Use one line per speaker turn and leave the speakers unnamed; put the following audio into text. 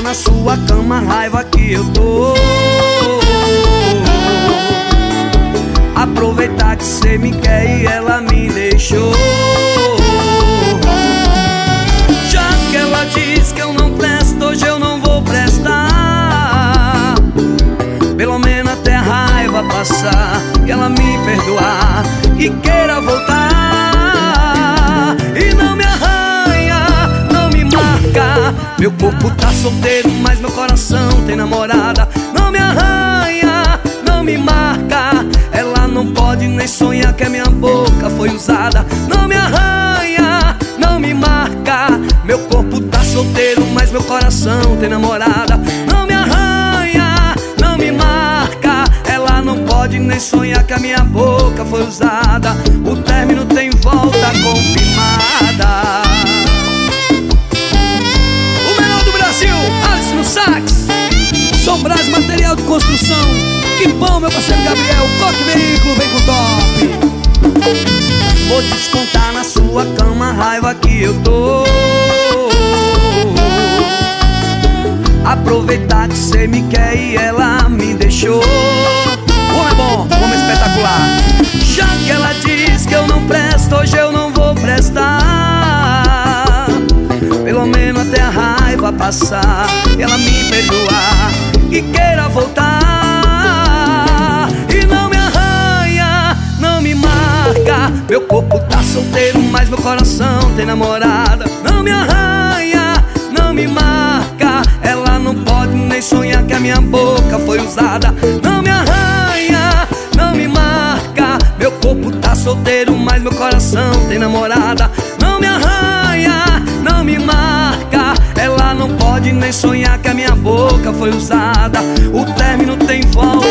na sua cama, raiva que eu tô. Aproveitar que cê me quer e ela me deixou. Já que ela diz que eu não presto, hoje eu não vou prestar. Pelo menos até a raiva passar e ela me perdoar e queira voltar. E não me arranha, não me marca. Meu corpo tá solteiro, mas meu coração tem namorada. Não me arranha, não me marca. Ela não pode nem sonhar que a minha boca foi usada. Não me arranha, não me marca. Meu corpo tá solteiro, mas meu coração tem namorada. Não me arranha, não me marca. Ela não pode nem sonhar que a minha boca foi usada. O término tem volta confirmada. O melhor do Brasil, Alisson no sax. Som Brás, material de construção. Que bom, meu parceiro Gabriel, Coque Veículo, vem com top. Vou descontar na sua cama a raiva que eu tô. Aproveitar que cê me quer e ela me deixou. Como é bom, como é espetacular. Já que ela diz que eu não presto, hoje eu não vou prestar. Pelo menos até a raiva passar e ela me perdoar e queira voltar. E não me arranha, não me marca. Meu corpo tá solteiro, mas meu coração tem namorada. Não me arranha, não me marca. Ela não pode nem sonhar que a minha boca foi usada. Não me arranha, não me marca. Meu corpo tá solteiro, mas meu coração tem namorada. Não me arranha, não me marca. Ela não pode nem sonhar que a minha boca foi usada. O término tem volta